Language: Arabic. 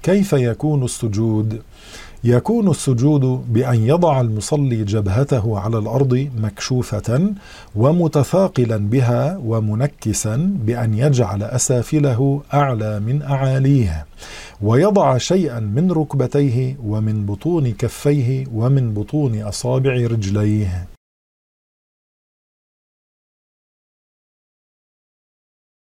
كيف يكون السجود؟ يكون السجود بأن يضع المصلي جبهته على الأرض مكشوفة ومتثاقلا بها ومنكسا بأن يجعل أسافله أعلى من أعاليه، ويضع شيئا من ركبتيه ومن بطون كفيه ومن بطون أصابع رجليه.